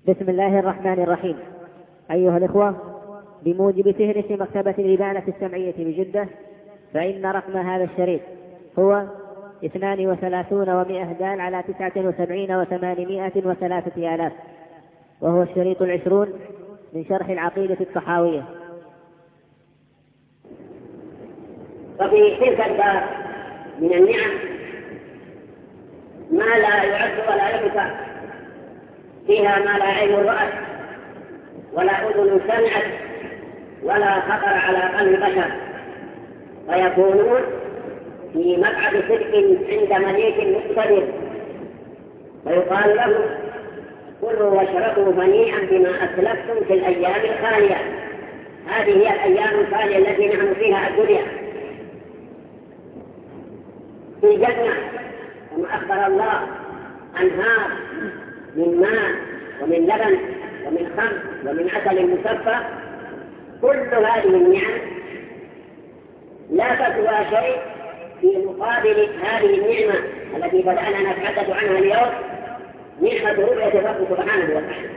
بسم الله الرحمن الرحيم. أيها الإخوة، بموجب فهرس مكتبة الإبانة السمعية بجدة، فإن رقم هذا الشريط هو 32 و100 دال على 79 و803 آلاف، وهو الشريط 20 من شرح العقيدة الطحاوية. وفي تلك الدار من النعم ما لا يعد ولا يحصى، فيها ما لا عين رأت ولا أذن سمعت ولا خطر على قلب بشر، ويكونون في مقعد صدق عند مليك مقتدر، ويقال له كلوا واشربوا هنيئا بما أسلفتم في الأيام الخالية. هذه هي الأيام الخالية التي نحن فيها الدنيا. في الجنة كما أخبر الله أنهار من ماء ومن لبن ومن خمر ومن عسل مصفى. كل هذه النعم لا تسوى شيء في مقابل هذه النعمة التي بدأنا نتحدث عنها اليوم، نعمة رؤية الرب سبحانه وتعالى.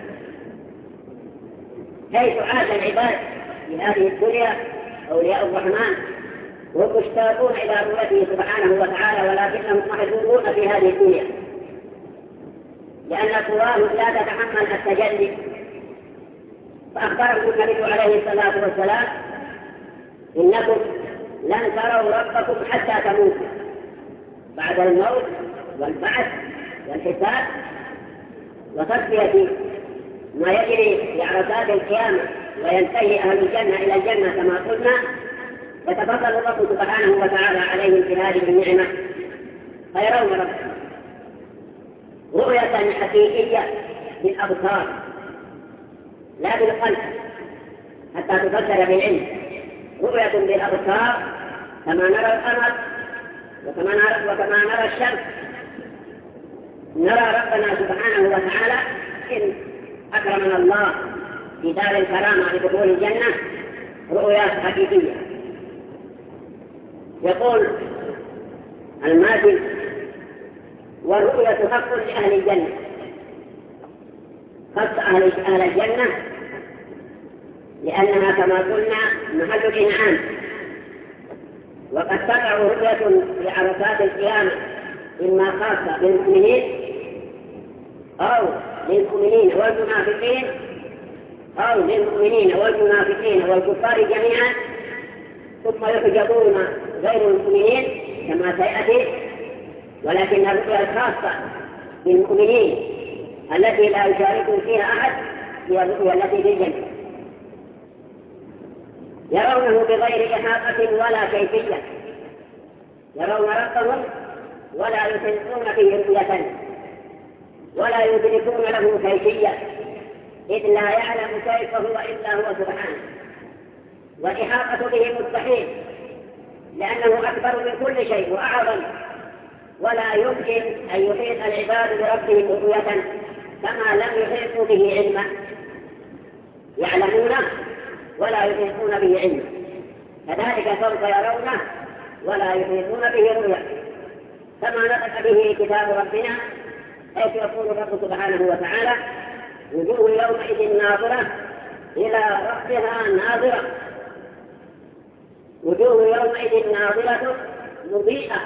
حيث عاش العباد في هذه الدنيا أولياء الرحمن وهم مشتاقون إلى رؤيته سبحانه وتعالى، ولكنهم محجوبون في هذه الدنيا لأن قواهم لا تتحمل التجلي. فأخبرهم النبي عليه الصلاة والسلام: إنكم لن تروا ربكم حتى تموتوا، بعد الموت والبعث والحساب وتصفية ما يجري في عرصات القيامة، وينتهي أهل الجنة إلى الجنة كما قلنا، يتفضل الرب سبحانه وتعالى عليهم في هذه النعمة فيرون ربهم رؤية حقيقية بالأبصار لا بالقلب حتى تفسر بالعلم. رؤية بالأبصار كما نرى القمر وكما نرى الشمس، نرى ربنا سبحانه وتعالى إن أكرمنا الله في دار الكرامة لدخول الجنة رؤيات حقيقية. يقول الماجد: والرؤية حق لأهل الجنة، خص أهل الجنة لأنها كما قلنا محل الإنعام، وقد تقع رؤية في عرصات القيامة إما خاصة للمؤمنين أو للمؤمنين والمنافقين أو للمؤمنين والمنافقين والكفار جميعا، ثم يحجبون غير المؤمنين كما سيأتي. ولكن الرؤيا الخاصة بالمؤمنين التي لا يشارك فيها أحد هي الرؤيا التي في الجنة، يرونه بغير إحاطة ولا كيفية، يرون ربهم ولا يحيطون به رؤية ولا يدركون له كيفية، إذ لا يعلم كيف هو إلا هو سبحانه، والإحاطة به مستحيل لأنه أكبر من كل شيء وأعظم، ولا يمكن أن يحيط العباد بربهم رؤية كما لم يحيطوا به علما، يعلمونه ولا يحيطون به علما، كذلك سوف يرونه ولا يحيطون به رؤية، كما نطق به كتاب ربنا حيث يقول الرب سبحانه وتعالى: وجوه يومئذ ناظرة إلى ربها ناظرة، وجوه يومئذ ناظرة مضيئة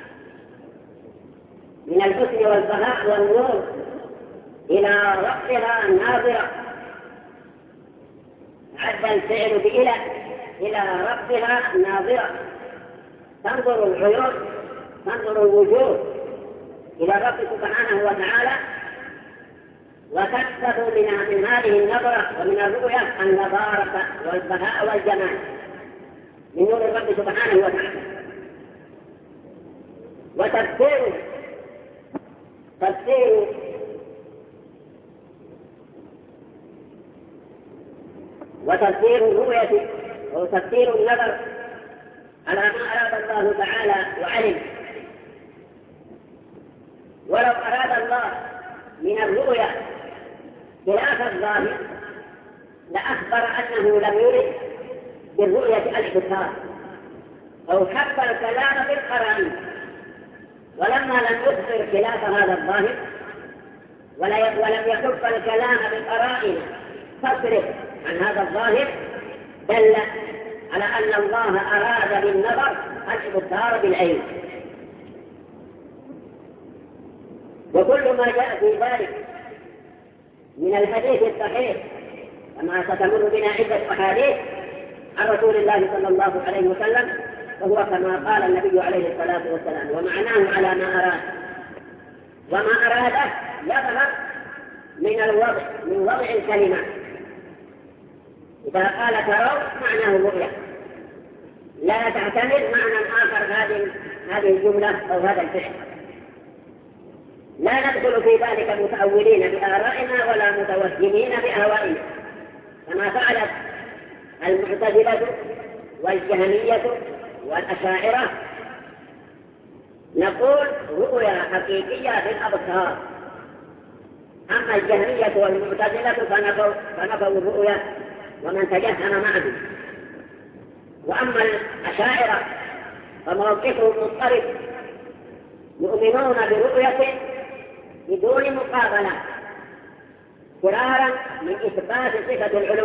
من الحسن والبهاء والنور إلى ربها ناظرة. عد الفعل إلى ربها ناظرة، تنظر العيون تنظر الوجوه إلى الرب سبحانه وتعالى، وتكسب من هذه النظرة ومن الرؤية النضارة والبهاء والجمال من نور الرب سبحانه وتعالى. وتفسير الرؤية وتفسير النظر على ما أراد الله تعالى وعلم. ولو أراد الله من الرؤيا خلاف الظاهر لأخبر أنه لم يرد بالرؤية الإبصار، أو حب الكلام بالقرائن، ولما لم يخبر خلاف هذا الظاهر ولم يكف الكلام بالقرائن تصرف عن هذا الظاهر، دل على أن الله أراد بالنظر الإبصار بالعين. وكل ما جاء في ذلك من الحديث الصحيح كما ستمر بنا عدة أحاديث عن رسول الله صلى الله عليه وسلم، وهو كما قال النبي عليه الصلاة والسلام، ومعناه على ما أراد. وما أراده يظهر من وضع الكلمة. إذا قال تروا معناه الرؤية، لا تعتمد معنى آخر هذه الجملة أو هذا الفعل. لا ندخل في ذلك متأولين بآرائنا ولا متوهمين بأهوائنا كما فعلت المعتزلة والجهمية والأشاعرة. نقول رؤيا حقيقية في الأبصار، أما الجهمية والمعتزلة فنفوا الرؤيا ومن تجهم معهم. وأما الأشاعرة فموقفهم مضطرب، يؤمنون برؤية بدون مقابلة فرارا من إثبات صفة العلو.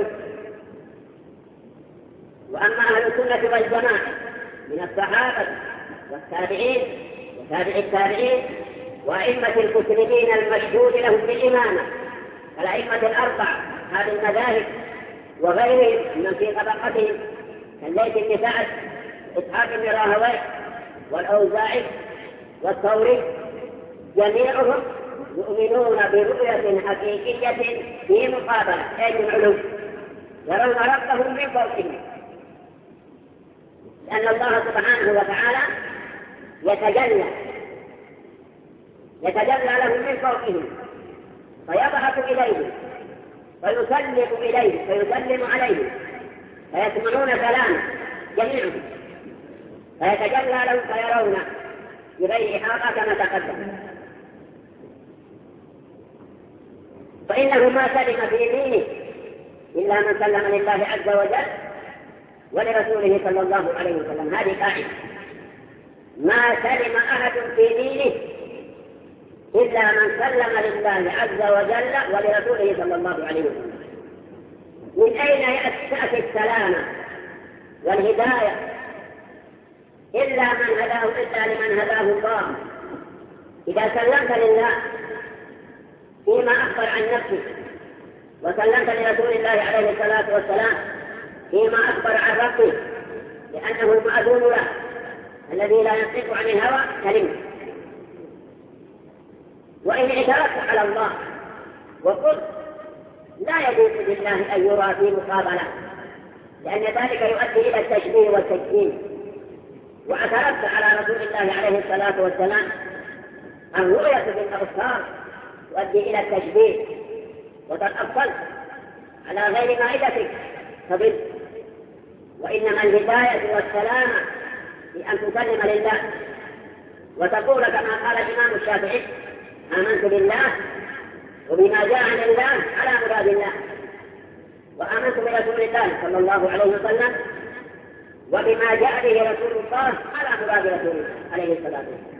وأما أهل السنة والجماعة من الصحابة والتابعين وتابع التابعين وأئمة المسلمين المشهود لهم بالإمامة كالأئمة الأربعة هذه المذاهب وغيرهم من في طبقتهم كالليث بن سعد إسحاق بن راهويه والأوزاعي والثوري، جميعهم يؤمنون برؤية حقيقية في مقابلة أي العلو، يرون ربهم من فوقهم، لأن الله سبحانه وتعالى يتجلى لهم من فوقهم فيضحك إليهم فيسلم إليه فيسلم عليهم فيسمعون كلامه جميعهم، فيتجلى لهم فيرون بغير إحاطة كما تقدم. فإنه ما سلم في دينه إلا من سلم لله عز وجل ولرسوله صلى الله عليه وسلم. هذه قاعدة، ما سلم أحد في دينه إلا من سلم لله عز وجل ولرسوله صلى الله عليه وسلم. من أين تأتي السلامة والهداية إلا لمن هداه الله. إذا سلمت لله فيما أخبر عن نفسه وسلمت لرسول الله عليه الصلاة والسلام فيما أخبر عن ربه لأنه مأذون له الذي لا ينطق عن الهوى كلمة. وإن اعترفت على الله وقلت لا يجوز لله أن يرى في مقابلة لأن ذلك يؤدي إلى التشبيه والتجسيم، واعترفت على رسول الله عليه الصلاة والسلام الرؤية بالأبصار تؤدي إلى التشبيه وتتأصل على غير مائدتك فضل. وإنما الهداية والسلامة بأن تسلم لله وتقول كما قال الإمام الشافعي آمنت بالله وبما جاء عن الله على مراد الله، وآمنت برسول الله صلى الله عليه وسلم وبما جاء به رسول الله على مراد رسول الله عليه الصلاة والسلام.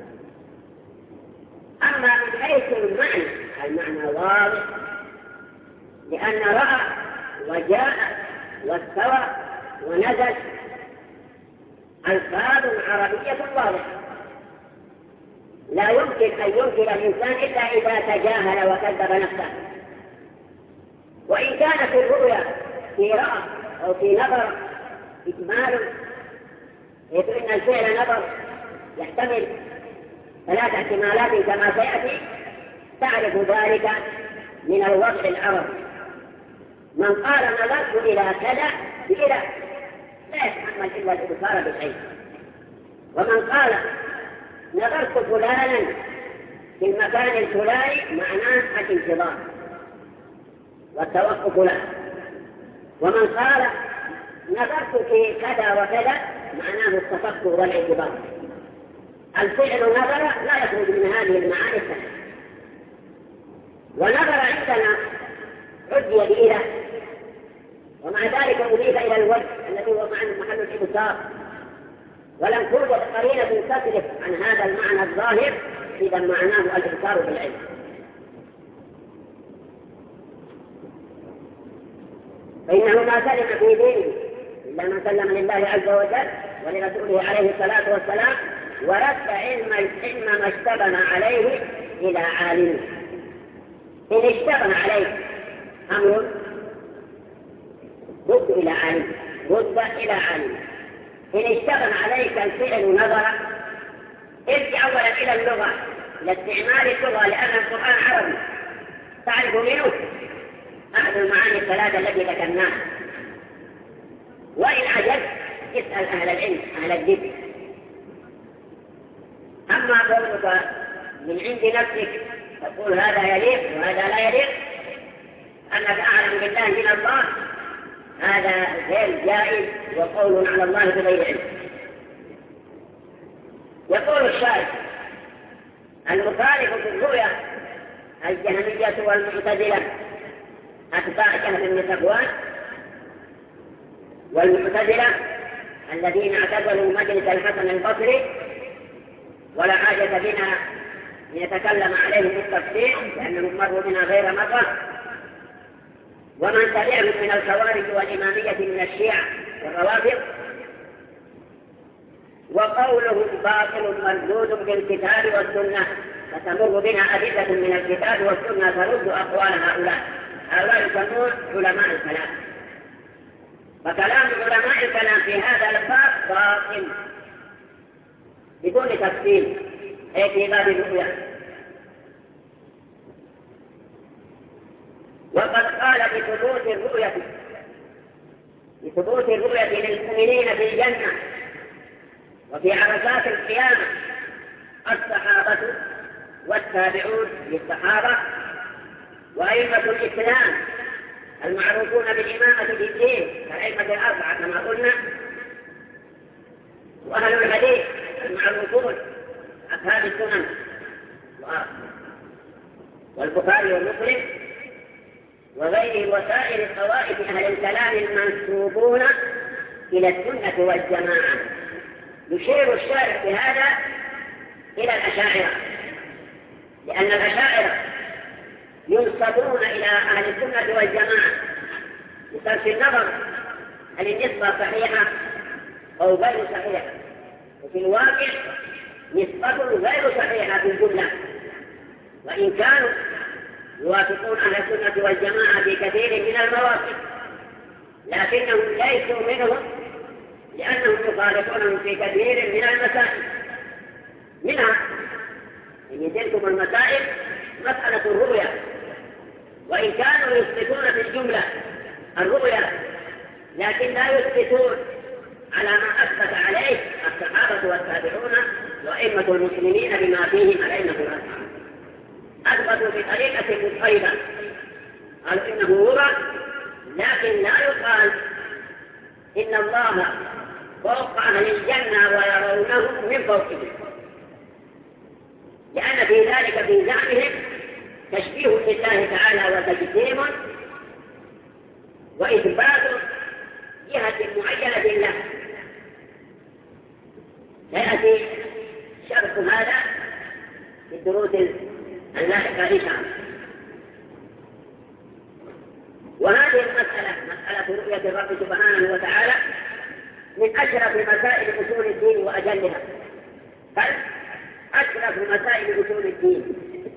أما من حيث المعنى واضح، لأن رأى وجاء واستوى ونزل ألفاظ عربية واضحة لا يمكن أن ينكر الإنسان إلا إذا تجاهل وكذب نفسه. وإن كانت الرؤيا في رأى أو في نظر إجمال، فإن الفعل نظر يحتمل 3 احتمالات كما سيأتي، تعرف ذلك من الوضع العربي. من قال نظرت إلى كذا بإله لا يتحمل إلا الإبصار بالعين، ومن قال نظرت فلانا في المكان الفلاني معناه الانتظار والتوقف له، ومن قال نظرت في كذا وكذا معناه التفكر والاعتبار. الفعل نظر لا يخرج من هذه المعاني الثلاث. ونظر عندنا عدي بإله، ومع ذلك أضيف إلى الوجه الذي هو محل الإبصار، ولم توجد قرينة تصرف عن هذا المعنى الظاهر، إذا معناه الإبصار بالعلم. فإنه ما سلم في دينه إلا من سلم لله عز وجل ولرسوله عليه الصلاة والسلام، ورد علم ما اشتبه عليه إلى عالمه. إن اشتبه عليه أمر رد إلى عالمه، رد إلى عالمه. إن اشتبه عليك الفعل نظرا، ارجع أولا إلى اللغة، إلى استعمال اللغة، لأن القرآن عربي تعرف منه أحد المعاني الثلاثة التي ذكرناها. وإن عجبت اسأل أهل العلم أهل الذكر. أما قولك من عند نفسك تقول هذا يليق وهذا لا يليق، أنك أعلم بالله من الله، هذا غير جائز وقول على الله بغير علم. يقول الشارع المخالف في الرؤيا الجهمية والمعتزلة أتباع جهم بن صفوان، والمعتزلة الذين اعتزلوا مجلس الحسن البصري، ولا حاجة بنا لنتكلم عليهم بالتفصيل لأنهم مروا بنا غير مرة، ومن تبعهم من الخوارج والإمامية من الشيعة والروافض. وقولهم باطل مردود بالكتاب والسنة، فتمر بنا أدلة من الكتاب والسنة ترد أقوال هؤلاء يسمون علماء الكلام. فكلام علماء الكلام في هذا الباب باطل بدون تفصيل، أي في باب الرؤيا. وقد قال بثبوت الرؤية للمؤمنين في الجنة وفي عرصات القيامة الصحابة والتابعون للصحابة وأئمة الإسلام المعروفون بالإمامة في الدين كالأئمة الأربعة كما قلنا، وأهل الحديث المعروفون أصحاب السنن والبخاري ومسلم وغيره وسائر الطوائف أهل الكلام المنسوبون إلى السنة والجماعة. يشير الشارع بهذا إلى الأشاعرة، لأن الأشاعرة ينسبون إلى أهل السنة والجماعة بصرف النظر هل النسبة صحيحة أو غير صحيحة، وفي الواقع نسبة غير صحيحة في الجملة، وإن كانوا يوافقون أهل السنة والجماعة في كثير من المواقف، لكنهم ليسوا منهم لأنهم يخالفونهم في كثير من المسائل. منها إن تلكم المسائل مسألة الرؤيا، وإن كانوا يثبتون في الجملة الرؤيا لكن لا يثبتون على ما أثبت عليه الصحابة والتابعون وأئمة المسلمين بما فيهم الأئمة الأربعة. أثبتوا بطريقة أيضا قالوا إنه هو، لكن لا يقال إن الله فوق أهل الجنة ويرونه من فوقهم، لأن في ذلك في زعمهم تشبيه لله تعالى وتجسيم وإثبات جهة معينة له. سيأتي شرح هذا في الدروس اللاحقة إن شاء الله. وهذه المسألة مسألة رؤية الرب سبحانه وتعالى من أشرف مسائل أصول الدين وأجلها، بل أشرف مسائل أصول الدين،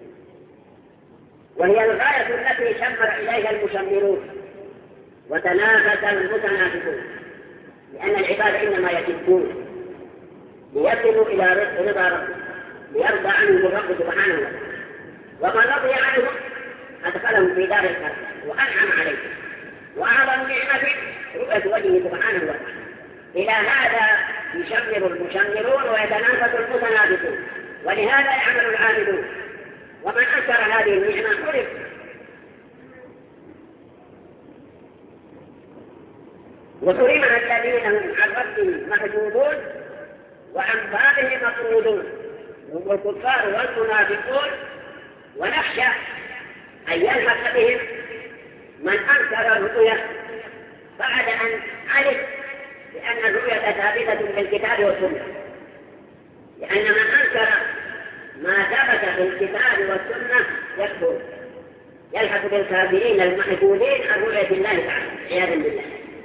وهي الغاية التي شمر إليها المشمرون وتنافس المتنافسون، لأن العباد إنما يجدون ليصلوا إلى رضا ربهم، ليرضى عنهم الرب سبحانه وتعالى، ومن رضي عنهم أدخلهم في دار الكرم وأنعم عليهم. وأعظم نعمة رؤية وجهه سبحانه وتعالى. إلى هذا يشمر المشمرون ويتنافس المتنافسون، ولهذا يعمل العاملون. ومن أنكر هذه النعمة عرف. وحرمها الذين هم عن ربهم محجوبون وعن بابهم مطرودون، هم الكفار والمنافقون. ونخشى أن يلحق بهم من أنكر الرؤيا بعد أن علم بأن الرؤيا ثابتة بالكتاب والسنة، لأن من أنكر ما ثبت بالكتاب والسنة يكفر، يلحق بالكافرين المحدودين عن رؤية الله تعالى عياذا بالله.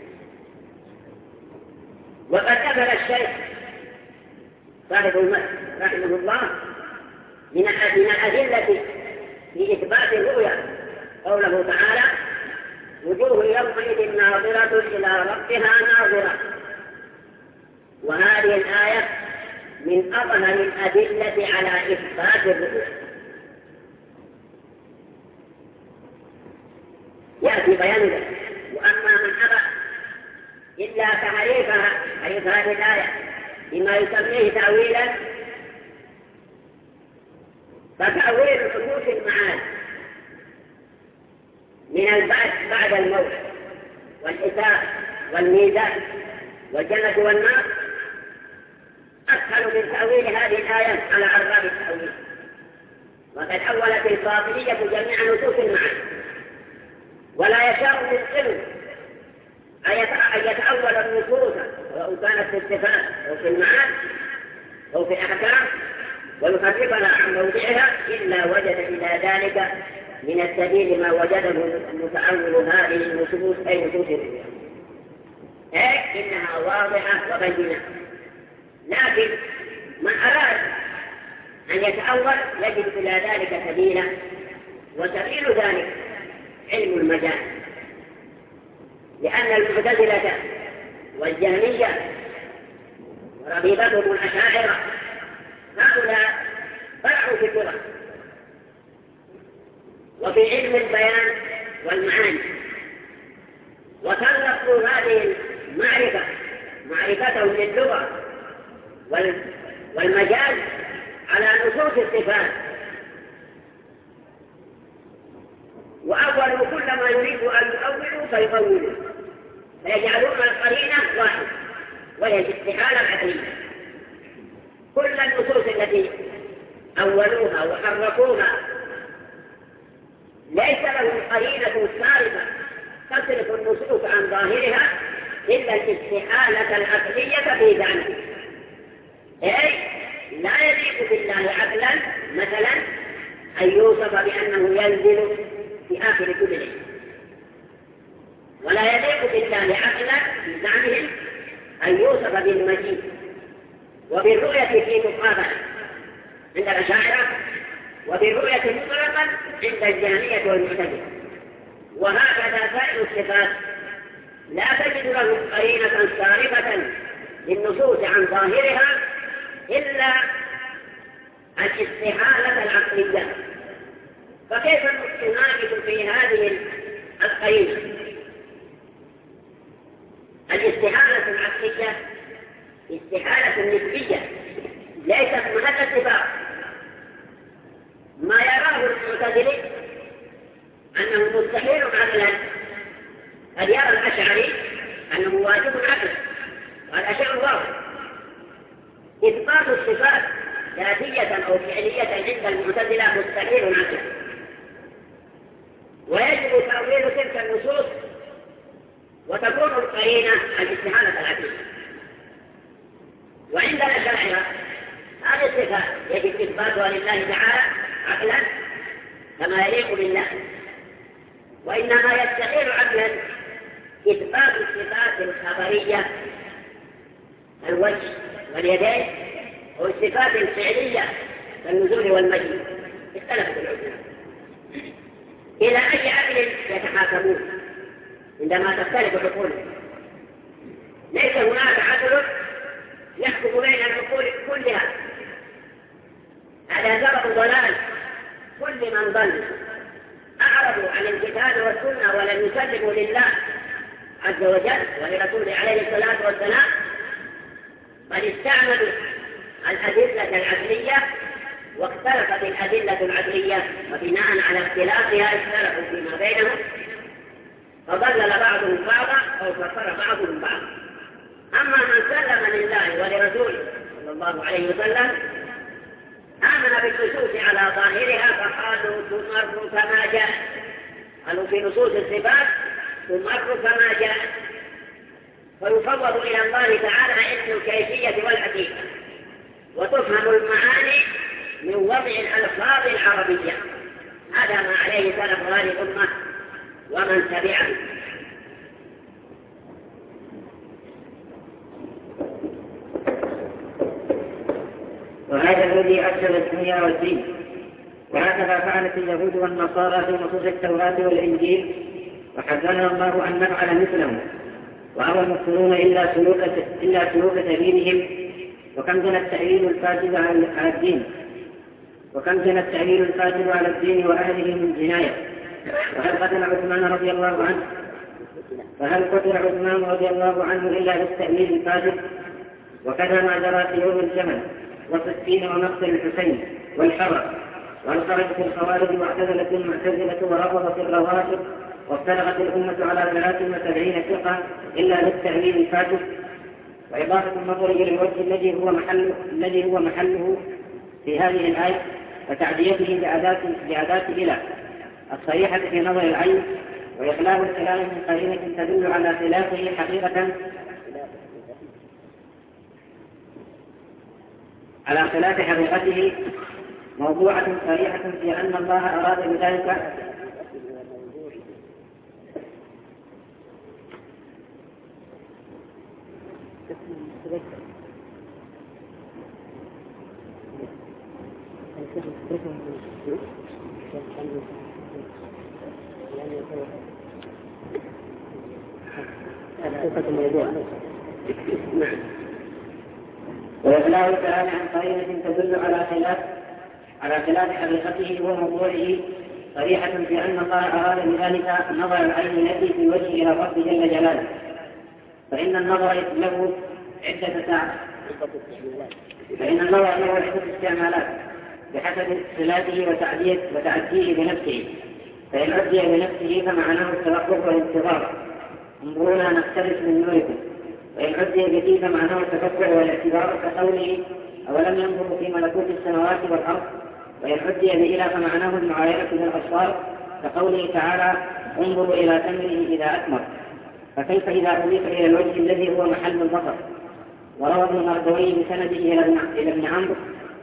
وقد ذكر الشيخ صاحب المسجد رحمه الله من الأدلة في إثبات الرؤيا قوله تعالى: وجوه يومئذ ناظرة إلى ربها ناظرة. وهذه الآية من أظهر الأدلة على إثبات الرؤيا. يأتي بيان ذلك. وأما من أبى إلا تحريفها حريف هذه الآية بما يسميه تأويلا، فتأويل حدوث المعاد من البعث بعد الموت والحساب والميزان والجنة والنار أسهل من تأويل هذه الآية على أرباب التأويل. وقد أولت الباطنية جميع نصوص المعاد، ولا يشاء المسلم أن يتأول النصوص سواء كانت في الصفات أو في المعاد أو في الأحكام ويخرجها عن موضعها إلا وجد إلى ذلك من السبيل ما وجده المتأول هذه النصوص أي نصوص الرؤيا، إنها واضحة وبينة. لكن من أراد أن يتأول يجد إلى ذلك سبيلا، وسبيل ذلك علم المجال، لأن المعتزلة والجهمية وربيبتهم الأشاعرة هؤلاء فرعوا في اللغة وفي علم البيان والمعاني، وسلطوا هذه المعرفة معرفتهم للغة والمجال على نصوص الصفات، وأولوا كل ما يريد أن يؤولوا فيؤولوا، فيجعلون القرينة واحدة وهي الاستحالة العقلية. كل النصوص التي أولوها وحرفوها ليس لهم قرينة صارفة تصرف النصوص عن ظاهرها إلا الاستحالة العقلية في ذلك. أي لا يليق بالله عقلا مثلا أن يوصف بأنه ينزل في آخر كل ليل، ولا يليق بالله عقلا في زعمهم أن يوصف بالمجيء وبالرؤية في مقابلة عند الأشاعرة وبالرؤية مطلقا عند الجهمية والمعتزلة. وهكذا سائر الصفات لا تجد له قرينة صارفة للنصوص عن ظاهرها إلا الاستحالة العقلية. فكيف نناقش في هذه القرينة؟ الاستحالة العقلية استحالة نسبية ليست محل اتفاق. ما يراه المعتزلي أنه مستحيل عقلا قد يرى الأشعري أنه واجب عقلا، وهذا شيء واضح. إثبات الصفات ذاتية أو فعلية عند المعتزلة مستحيل عقلا، ويجب تأويل تلك النصوص وتكون القرينة الاستحالة العقلية. وعند الأشاعرة هذه الصفات يجب إثباتها لله تعالى عقلا كما يليق بالله، وإنما يستحيل عقلا إثبات الصفات الخبرية الوجه واليدين والصفات الفعلية كالنزول والمجيء. اختلفت العلماء إلى أي عقل يتحاكمون عندما تختلف عقولهم. ليس هناك عقل يحكم بين العقول كلها، هذا سبب ضلال كل من ضل. أعرضوا عن الكتاب والسنة ولم يسلموا لله عز وجل ولرسوله عليه الصلاة والسلام، بل استعملوا الأدلة العقلية واختلفت الأدلة العقلية، وبناء على اختلافها اختلفوا فيما بينهم، فضلل بعضهم بعضا أو كفر بعضهم بعضا. أما من سلم لله ولرسوله صلى الله عليه وسلم آمن بالنصوص على ظاهرها فقالوا تمر كما جاء، قالوا في نصوص الصفات تمر كما جاء، فيفوض إلى الله تعالى علم الكيفية والحقيقة، وتفهم المعاني من وضع الألفاظ العربية. وهذا ما عليه سلف هذه الأمة ومن تبعه. وهذا الذي أفسد الدنيا والدين. وهكذا فعلت اليهود والنصارى في نصوص التوراة والإنجيل، وحذرنا الله أن نفعل مثلهم، وأبى المسلمون إلا سلوك سبيلهم. وكم كان التأويل الفاسد على الدين وأهله من جناية. وهل قتل عثمان رضي الله عنه إلا بالتأويل الفاسد؟ وكذا ما جرى في يوم الجمل وصفين ومقتل الحسين والحرب. وهل خرجت الخوارج واعتزلت المعتزلة ورفضت الروافض وافترقت الأمة على 73 فرقة إلا بالتأويل الفاسد؟ وإضافة النظر إلى الوجه الذي هو محله في هذه الآية وتعديته بأداة إلى الصريحة في نظر العين، وإخلاف الكلام من قرينة تدل على خلافه حقيقة على خلاف حقيقته موضوعة صريحة في أن الله أراد بذلك وإخلاء الكلام عن قرينة تدل على خلاف حقيقته وموضوعه صريحة في أن الله أراد بذلك نظر العين التي في وجه إلى الرب جل جلاله، فإن النظر له عدة استعمالات بحسب صلاته وتعديه بنفسه. فإن عدي بنفسه فمعناه التوقف والانتظار، انظرونا نقتبس من نوركم. وإن عدي به فمعناه التفكر والاعتبار كقوله أولم ينظروا في ملكوت السماوات والأرض. وإن عدي بإلى فمعناه المعاينة بالأبصار كقوله تعالى انظروا إلى ثمره إذا أثمر. فكيف إذا أضيف إلى الوجه الذي هو محل البصر؟ وروى ابن مردوي بسنده إلى ابن عمرو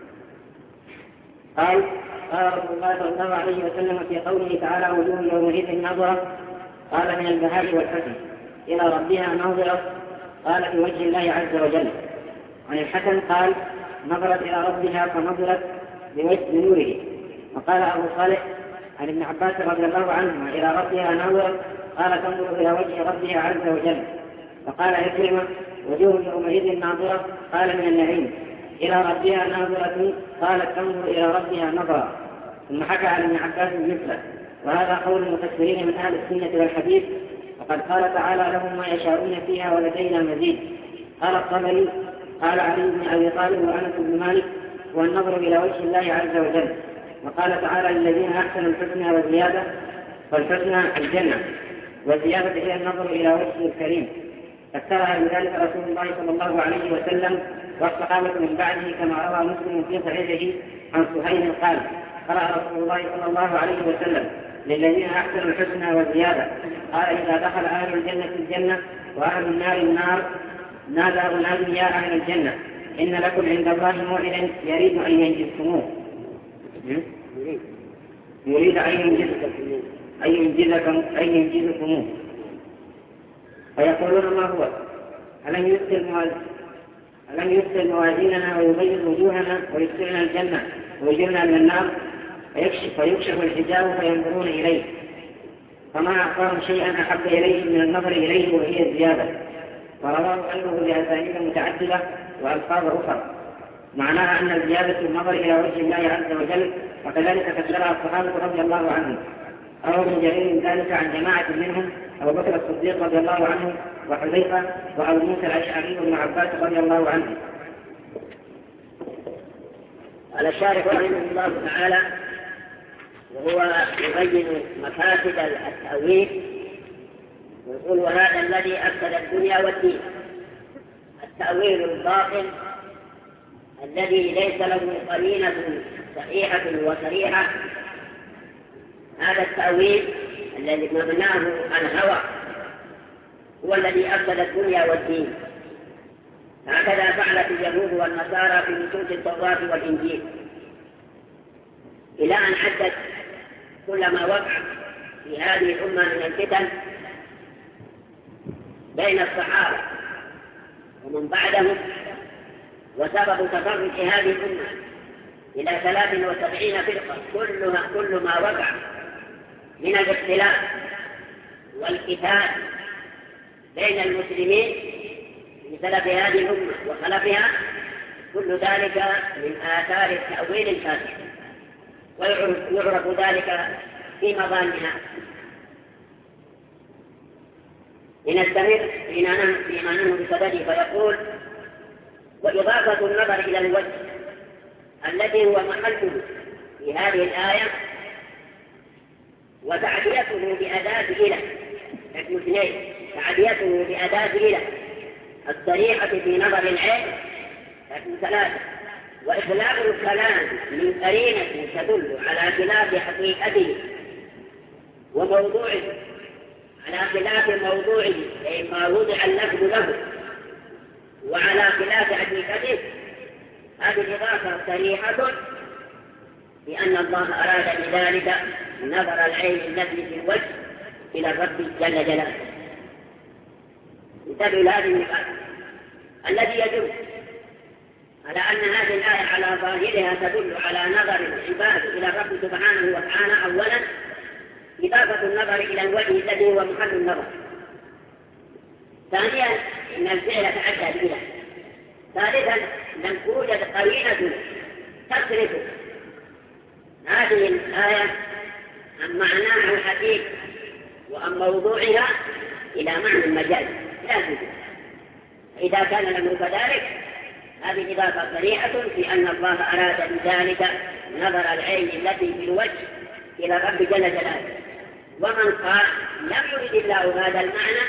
قال رسول الله صلى الله عليه وسلم في قوله تعالى وجوه يومئذ ناظرة، قال من البهاء والحسن إلى ربها ناظرة، قال في وجه الله عز وجل. عن الحسن قال نظرت إلى ربها فنظرت بنوره. وقال أبو صالح عن ابن عباس رضي الله عنهما إلى ربها ناظرة، قال تنظر إلى وجه ربها عز وجل. وقال عكرمة وجوه يومئذ ناظرة، قال من النعيم. إلى ربها ناظرة، قالت تنظر إلى ربها نظرة. ثم حكى عن ابن عباس مثله. وهذا قول المفسرين من أهل السنة والحديث. وقد قال تعالى لهم ما يشاءون فيها ولدينا مزيد. قال الطبري قال علي بن أبي طالب وأنس بن مالك والنظر إلى وجه الله عز وجل. وقال تعالى للذين أحسنوا الحسنى وزيادة، والحسنى الجنة، والزيادة إلى النظر إلى وجهه الكريم. فسرها بذلك رسول الله صلى الله عليه وسلم والصحابة من بعده، كما روى مسلم في صحيحه عن سهيل قال قرأ رسول الله صلى الله عليه وسلم للذين أحسنوا الحسنى والزيادة. قال إذا دخل أهل الجنة الجنة وأهل النار النار نادى أنادي يا أهل الجنة إن لكم عند الله موعدا يريد أن ينجزكموه، يريد أن ينجزكموه. فيقولون ما هو؟ ألم يسر موازيننا ويبيض وجوهنا ويدخلنا الجنة ويجرنا من النار؟ فيكشف الحجاب فينظرون إليه، فما أعطاهم شيئا أحب إليه من النظر إليه وهي الزيادة. ورواه أنه بأسانيد متعددة وألفاظ أخرى معناها أن الزيادة النظر إلى وجه الله عز وجل، وكذلك فسرها الصحابة رضي الله عنهم. روى ابن جرير ذلك عن جماعة منهم أبو بكر الصديق رضي الله عنه وحذيفة وأبو موسى الأشعري وابن عباس رضي الله عنه. على الشارح رحمه الله تعالى وهو يبين مفاسد التأويل، ويقول وهذا الذي أفسد الدنيا والدين. التأويل الباطل الذي ليس له قرينة صحيحة وصريحة، هذا التأويل الذي مبناه الهوى هو الذي أفسد الدنيا والدين. هكذا فعلت اليهود والنصارى في نصوص التوراة والإنجيل، إلى أن عدت كلما وقع في هذه الأمة من الفتن بين الصحابة ومن بعدهم، وسبب تفرق هذه الأمة إلى 73 فرقة كل ما وقع من الاختلاف والقتال بين المسلمين بسبب هذه الأمة وخلفها، كل ذلك من آثار التأويل الفاسد، ويعرف ذلك في مظانها. لنستمر فيما نحن بصدده، فيقول: وإضافة النظر إلى الوجه الذي هو محله في هذه الآية وتعديته بأداة إلى حكم اثنين، تعديته بأداة إلى الصريحة في نظر العين حكم ثلاثة، وإخلاء الكلام من قرينة تدل على خلاف حقيقته وموضوعه، على خلاف موضوعه أي ما وضع اللفظ له، وعلى خلاف حقيقته. هذه الإضافة صريحة بأن الله أراد بذلك نظر العين التي في الوجه إلى الرب جل جلاله. انتبهوا لهذه النقاط الذي يدل على أن هذه الآية على ظاهرها تدل على نظر العباد إلى الرب سبحانه وتعالى. أولا إضافة النظر إلى الوجه الذي هو محل النظر. ثانيا إن الفعل تعدى بإله. ثالثا لم توجد قرينة تصرف هذه الآية عن معناها الحقيقي وعن موضوعها إلى معنى المجاز، لا توجد. إذا كان الأمر كذلك هذه إضافة صريحة في أن الله أراد بذلك نظر العين التي في الوجه إلى الرب جل جلاله. ومن قال لم يرد الله هذا المعنى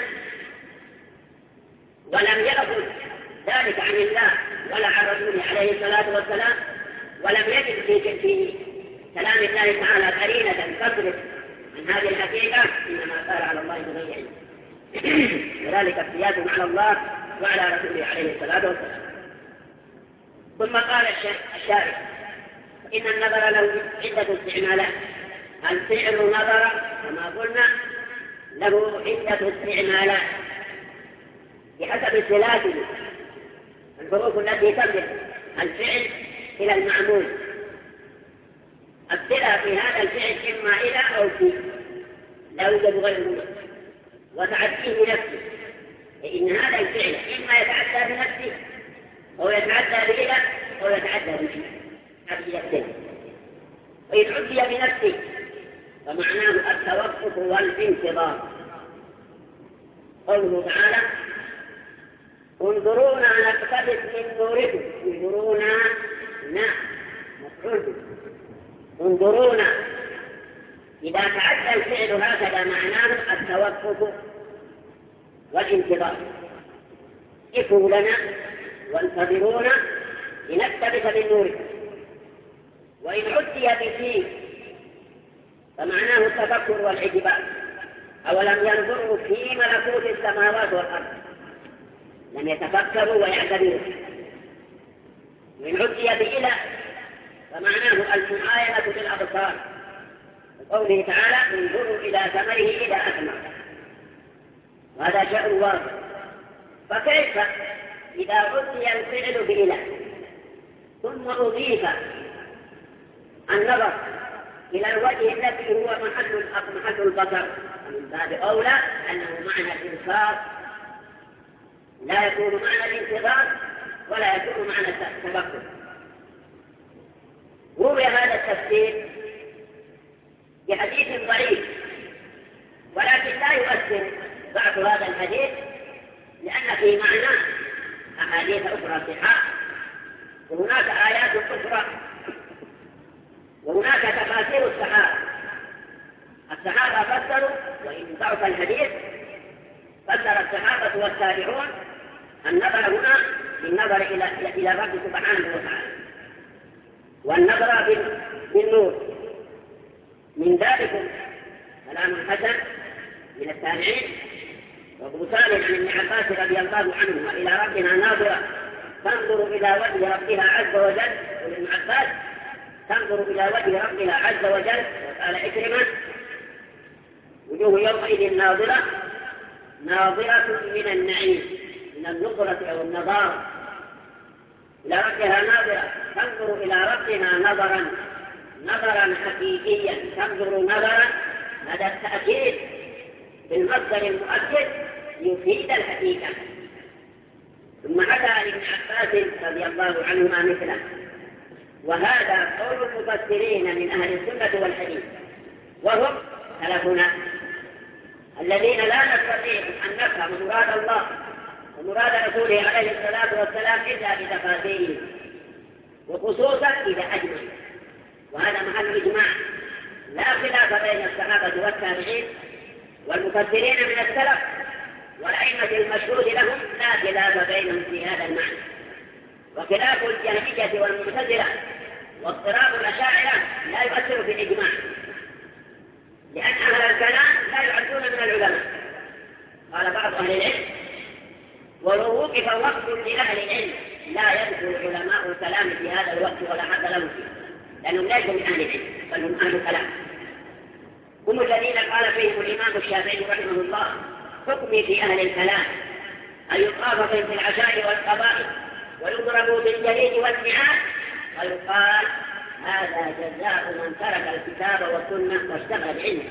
ولم يأخذ ذلك عن الله ولا عن رسوله عليه الصلاة والسلام، ولم يجد في كلام الله تعالى قرينة تصرف عن هذه الحقيقة، إنما قال على الله بغير علم. وذلك اقتياد على الله وعلى رسوله عليه الصلاة والسلام. ثم قال الشارع: إن النظر له عدة استعمالات. الفعل نظر كما قلنا له عدة استعمالات بحسب اختلافه الحروف التي تملك الفعل إلى المعمول. الصلة في هذا الفعل إما إلى أو في، لا يوجد غيره، وتعديه بنفسه، فإن هذا الفعل إما يتعدى بنفسه أو يتعدى بإلى أو يتعدى به. هذه الصلة. وإن عدي بنفسه فمعناه التوقف والانتظار. قوله تعالى: انظرونا نقتبس من نوركم. انظرونا مفعول. انظرونا إذا تعدى الفعل هكذا معناه التوقف والانتظار. قفوا لنا وانتظرونا لنقتبس من نوركم. وإن عدي بفيه فمعناه التفكر والاعتبار. أولم ينظروا في ملكوت السماوات والأرض، لم يتفكروا ويعتبروا. وإن عدي بإلى فمعناه المعاينة بالأبصار، وقوله تعالى: انظروا إلى ثمره إذا أثمر. وهذا شأن واضح. فكيف إذا عدي الفعل بإلى ثم أضيف النظر إلى الوجه الذي هو محل البصر، من باب أولى أنه معنى الإنصاف لا يكون معنى الانتظار ولا يكون معنى التفكر. روي هذا التفسير بحديث ضعيف، ولكن لا يؤثر ضعف هذا الحديث، لأن في معناه أحاديث أخرى صحاح، وهناك آيات أخرى، وهناك تفاسير الصحابة فسروا. وإن ضعف الحديث فسر الصحابة والتابعون النظر هنا بالنظر إلى الرب سبحانه وتعالى، والنظر بالنور. من ذلك كلام الحسن من التابعين، وابو سالم عن ابن عباس رضي الله عنهما: إلى ربنا ناظرة تنظر إلى وجه ربها عز وجل. وابن عباس تنظر إلى وجه ربها عز وجل. وقال إكرمة: وجوه يومئذ ناظرة ناظرة من النعيم، من النظرة أو النظارة إلى ربها ناظرة، تنظر إلى ربها نظرا حقيقيا، تنظر نظرا. هذا التأكيد بالمصدر المؤكد يفيد الحقيقة. ثم أتى عن ابن عباس رضي الله عنهما مثله، وهذا قول المفسرين من أهل السنة والحديث، وهم سلفنا الذين لا نستطيع أن نفهم مراد الله ومراد رسوله عليه الصلاة والسلام إلا بتفاسيره، وخصوصا إذا أجمع. وهذا محل إجماع، لا خلاف بين الصحابة والتابعين والمفسرين من السلف والأئمة المشهود لهم، لا خلاف بينهم في هذا المعنى. وخلاف الجهمية والمعتزلة واضطراب الأشاعرة لا يؤثر في الإجماع، لأن أهل الكلام لا يعدون من العلماء. قال بعض أهل العلم: ولو وقف وقت لأهل العلم لا يدخل علماء الكلام في هذا الوقت ولا حتى لهم فيه، لأنهم ليسوا من أهل العلم بل هم أهل الكلام. هم الذين قال فيهم الإمام الشافعي رحمه الله: حكمي في أهل الكلام أن يطاف بهم في العشاء والقبائل ويضربوا بالجليد والنعال ويقال: هذا جزاء من ترك الكتاب والسنة واشتغل بعلمه.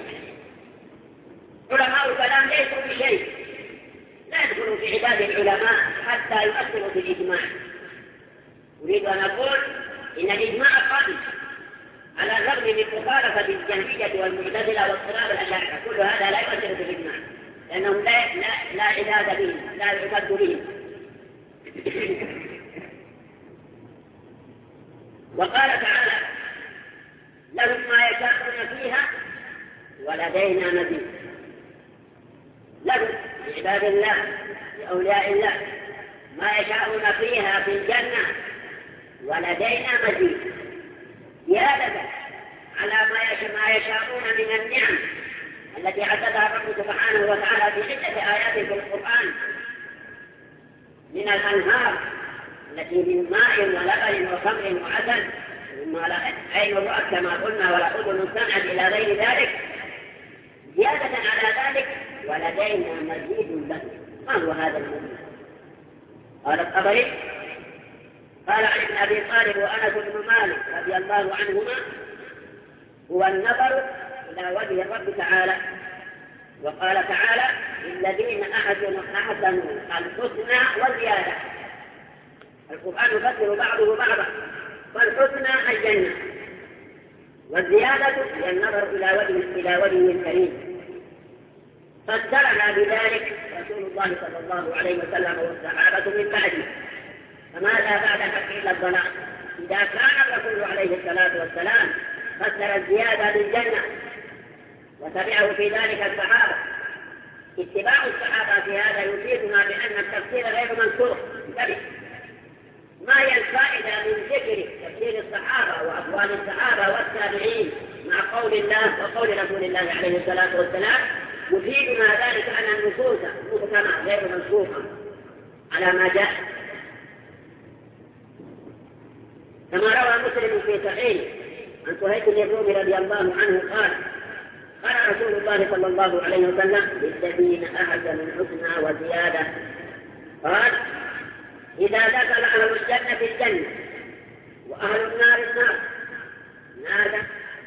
علماء الكلام ليسوا بشيء، لا يدخلوا في عداد العلماء حتى يؤثروا في الإجماع. أريد أن أقول إن الإجماع قائم على الرغم من مخالفة الجهمية والمعتزلة واضطراب الأشاعرة، كل هذا لا يؤثر في الإجماع، لأنهم لا عداد بهم، لا يعتد بهم. وقال تعالى: لهم ما يشاءون فيها ولدينا مزيد. لهم لعباد الله لأولياء الله ما يشاءون فيها في الجنة ولدينا مزيد، زيادة على ما يشاءون من النعم التي عددها الرب سبحانه وتعالى في عدة آيات في القرآن، من الأنهار التي من ماء ولبن وخمر وعسل، ثم لا عين رأت كما قلنا ولا أذن سمعت إلى غير ذلك، زيادة على ذلك ولدينا مزيد له. ما هو هذا المزيد؟ قال الطبري: قال عن ابن أبي طالب وأنس بن مالك رضي الله عنهما: هو النظر إلى وجه الرب تعالى. وقال تعالى: للذين أحسنوا الحسنى وزيادة. القرآن يفسر بعضه بعضا، فالحسنى الجنة، والزيادة هي النظر إلى وجهه الكريم. فسرنا بذلك رسول الله صلى الله عليه وسلم والصحابة من بعده. فماذا بعد الحق إلا الضلال؟ إذا كان الرسول عليه الصلاة والسلام فسر الزيادة بالجنة وتبعه في ذلك الصحابة، اتباع الصحابة في هذا يفيدنا بأن التفسير غير منسوخ. ما هي الفائدة من ذكر تفسير الصحابة وأقوال الصحابة والتابعين مع قول الله وقول رسول الله عليه الصلاة والسلام؟ يفيدنا ذلك أن النصوص محكمة غير منسوخة على ما جاء، كما روى مسلم في صحيحه عن سهيل بن الرومي رضي الله عنه قال: قال رسول الله صلى الله عليه وسلم: للذين أحسنوا الحسنى وزيادة. قال: إذا دخل أهل الجنة في الجنة وأهل النار النار نادى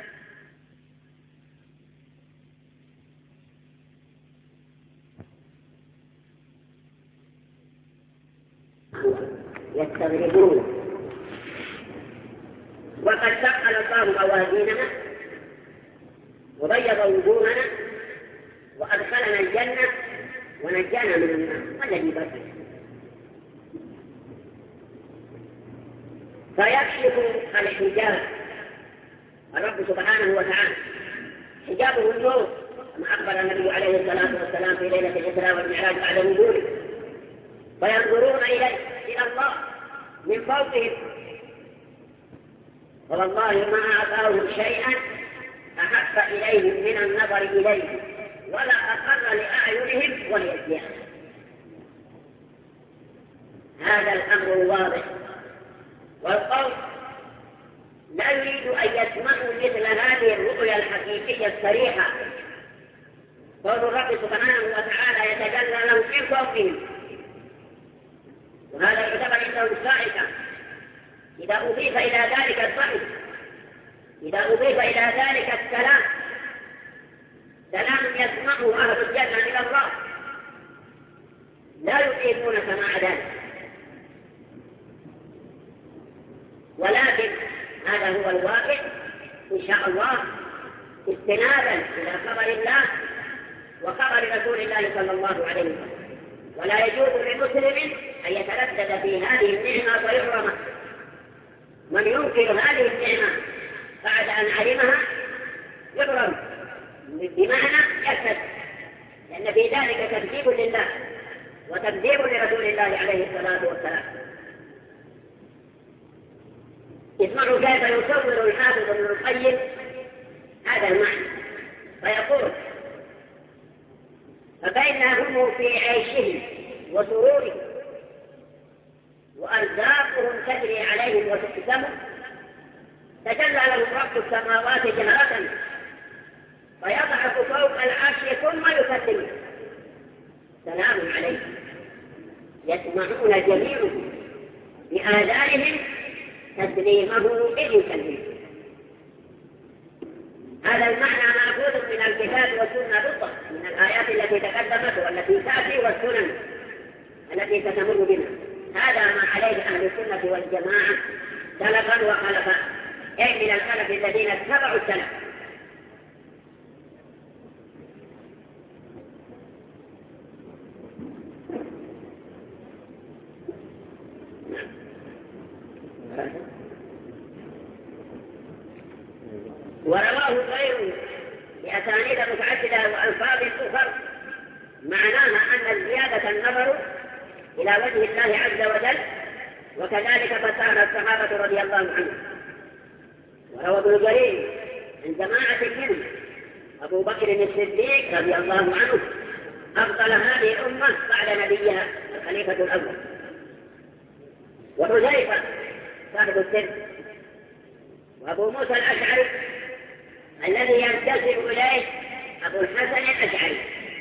يستغربون. وقد ثقل الله موازيننا وبيض وجوهنا وأدخلنا الجنة ونجانا من النار. ما الذي بقي؟ فيكشف الحجاب الرب سبحانه وتعالى، حجابه النور كما أخبر النبي عليه الصلاة والسلام في ليلة الإسراء والمعراج بعد وجوده، فينظرون إلى الله من فوقهم، والله ما أعطاهم شيئا أحب إليهم من النظر إليه ولا أقر لأعينهم وليزيان. هذا الأمر الواضح. والقول لا يريد أن يسمعوا مثل هذه الرؤيا الحقيقية الصريحة. قول الرب سبحانه وتعالى يتجلى لهم من فوقهم، وهذا يعتبر عندهم صاعقة. إذا أضيف إلى ذلك الصعد، إذا أضيف إلى ذلك السلام، سلام يسمعه أهل الجنة من الله، لا يطيقون سماع ذلك. ولكن هذا هو الواقع إن شاء الله، استنادا إلى خبر الله وخبر رسول الله صلى الله عليه وسلم. ولا يجوز لمسلم أن يتردد في هذه النعمة ويحرمها. من ينكر هذه النعمة بعد أن علمها يحرم، بمعنى يكذب، لأن في ذلك تكذيب لله وتكذيب لرسول الله عليه الصلاة والسلام. اسمعوا كيف يصور الحافظ ابن القيم هذا المعنى، فيقول: فبينهم في عيشهم وسرورهم وأرزاقهم تجري عليهم وتقسمهم، تجلى لهم رب السماوات جهرة فيضعف فوق العرش ثم يسلم: سلام عليكم. يسمعون جميعهم بآذانهم تسليمه إذ يسلم. هذا المعنى مأخوذ من الكتاب والسنة بالضبط، من الآيات التي تقدمت والتي تأتي والسنن التي ستمر بنا. هذا ما عليه أهل السنة والجماعة سلفا وخلفا، أي من الخلف الذين اتبعوا السلف. ورواه غيره بأسانيد متعددة وألفاظ أخرى، معناها أن الزيادة النظر إلى وجه الله عز وجل، وكذلك فسرها الصحابة رضي الله عنهم. وروى ابن جرير عن جماعة منهم أبو بكر الصديق رضي الله عنه أفضل هذه الأمة بعد نبيها الخليفة الأول، وحذيفة صاحب السر، وأبو موسى الأشعري الذي ينتسب إليه أبو الحسن الأشعري،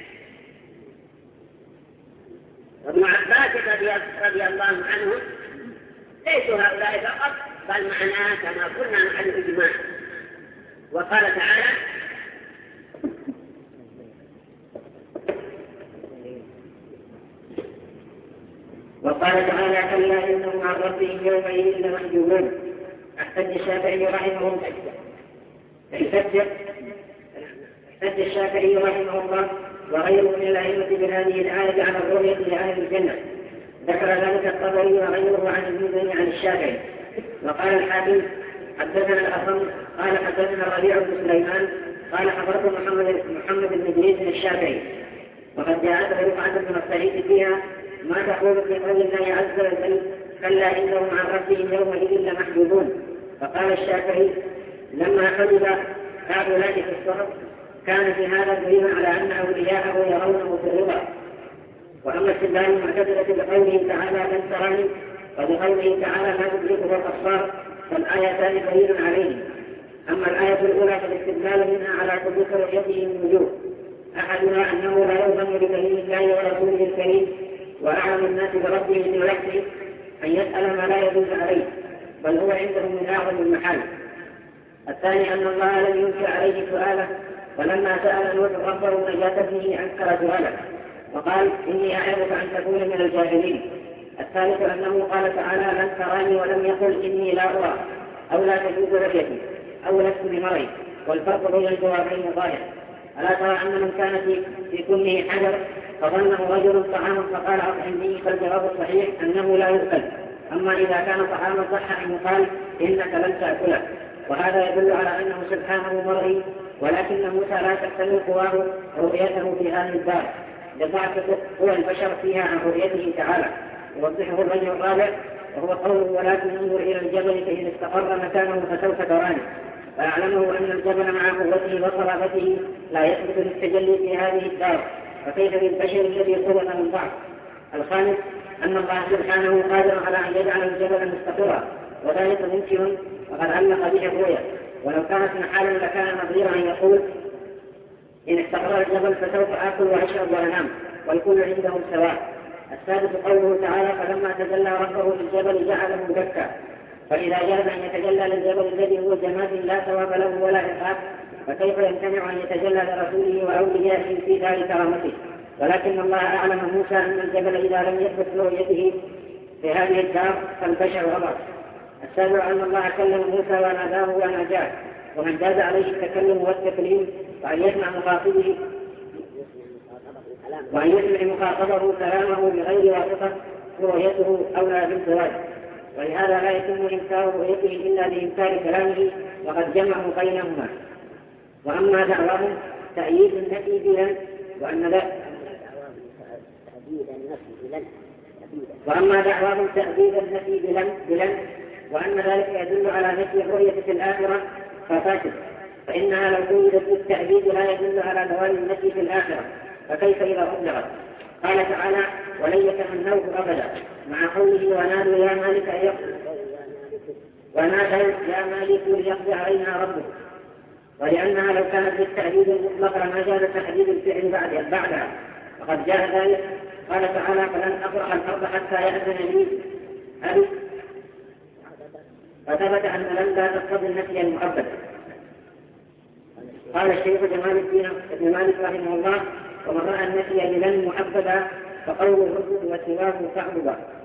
وابن عباس رضي الله عنهم. ليسوا هؤلاء فقط، بل معناه كما قلنا مع الإجماع. وقال تعالى: كلا إنهم عن ربهم يومئذ لمحجوبون. احتج الشافعي رحمه الله وغيره من الأئمة بهذه الآية على الرؤية لأهل الجنة. ذكر ذلك الطبري وغيره عن المزني عن الشافعي. وقال الحاكم: حدثنا الأصم قال حدثنا الربيع بن سليمان قال حضرت محمد بن إدريس الشافعي. وقد جاءت رفعة بن السعيد فيها: ما تقول في قول الله عز وجل: كلا إنهم عن ربهم يومئذ لمحجوبون. فقال الشافعي: لما حجب هؤلاء في الصرف كان في هذا دليل على أن أولياءه يرونه في الرضا. وأما استدلال المعتزلة بقوله تعالى: لن تراني، وبقوله تعالى: ما تدركه الأبصار، فالآيتان دليل عليه. أما الآية الأولى فالاستدلال منها على ثبوت رؤيته من وجوه: أحدها أنه لا يؤذن لكريم الله ورسوله الكريم وأعلم الناس بربه من نفسه أن يسأل ما لا يجوز عليه، بل هو عنده من أعظم المحال. الثاني أن الله لم ينكر عليه سؤاله، ولما سأل نوح ربه نجاة ابنه أنكر سؤاله وقال: إني أعظك أن تكون من الجاهلين. الثالث أنه قال تعالى: لن تراني، ولم يقل إني لا أرى أو لا تجوز رؤيتي أو لست بمرض، والفرق بين الجوابين ظاهر. ألا ترى أن من كان في كنه حجر فظنه رجل طعاما فقال: أطعمني، فالجواب الصحيح أنه لا يؤكل. أما إذا كان طعاما صح أن يقال: إنك لن تأكله. وهذا يدل على أنه سبحانه مرئي، ولكن موسى لا تحتمل قواه رؤيته في هذه الدار لضعف قوى البشر فيها عن رؤيته تعالى. يوضحه الرجل الرابع وهو قوله: ولكن انظر إلى الجبل فإن استقر مكانه فسوف تراني. فأعلمه أن الجبل مع قوته وصلابته لا يثبت للتجلي في هذه الدار، فكيف بالبشر الذي خلق من ضعف. الخامس أن الله سبحانه قادر على أن يجعل الجبل مستقرا، وذلك ممكن، وقد علق به الرؤيا، ولو كانت محالا لكان نظيرا أن يقول إن استقر الجبل فسوف آكل وأشرب وأنام والكل عنده سواء. السادس قوله تعالى فلما تجلى ربه للجبل جعله دكا، فإذا جاز أن يتجلى للجبل الذي هو جماد لا ثواب له ولا عقاب، فكيف يمتنع أن يتجلى لرسوله وأوليائه في دار كرامته؟ ولكن الله أعلم موسى أن الجبل إذا لم يثبت رؤيته في هذه الدار فالبشر أضعف. السابع أن الله كلم موسى وناداه ونجاه، ومن جاز عليه التكلم والتكليم وأن يسمع مخاطبه كلامه بغير واسطة رؤيته أولى بالزواج، ولهذا لا يتم إنكار رؤيته إلا بإنكار كلامه، وقد جمعوا بينهما. وأما دعواهم تأييد النفي بلن وأن ذلك يدل على نفي الرؤية في الآخرة ففاسد، فإنها لو وجدت بالتأييد لا يدل على دوام النفي في الآخرة، فكيف إذا أبلغت؟ قال تعالى ولن يتمنوه أبدا، مع قوله ونادوا يا مالك ليقضي علينا ربك، ولأنها لو كانت بالتأييد المطلق لما جاز تحديد الفعل بعدها، وقد جاء ذلك. قال تعالى فلن أبرح الأرض حتى يأذن لي أبي، فثبت أن لن لا تقتضي النفي المؤبد. قال الشيخ جمال الدين ابن مالك رحمه الله ومن رأى النفي لن مؤبدا فقوله الرد وسواه تعبدا.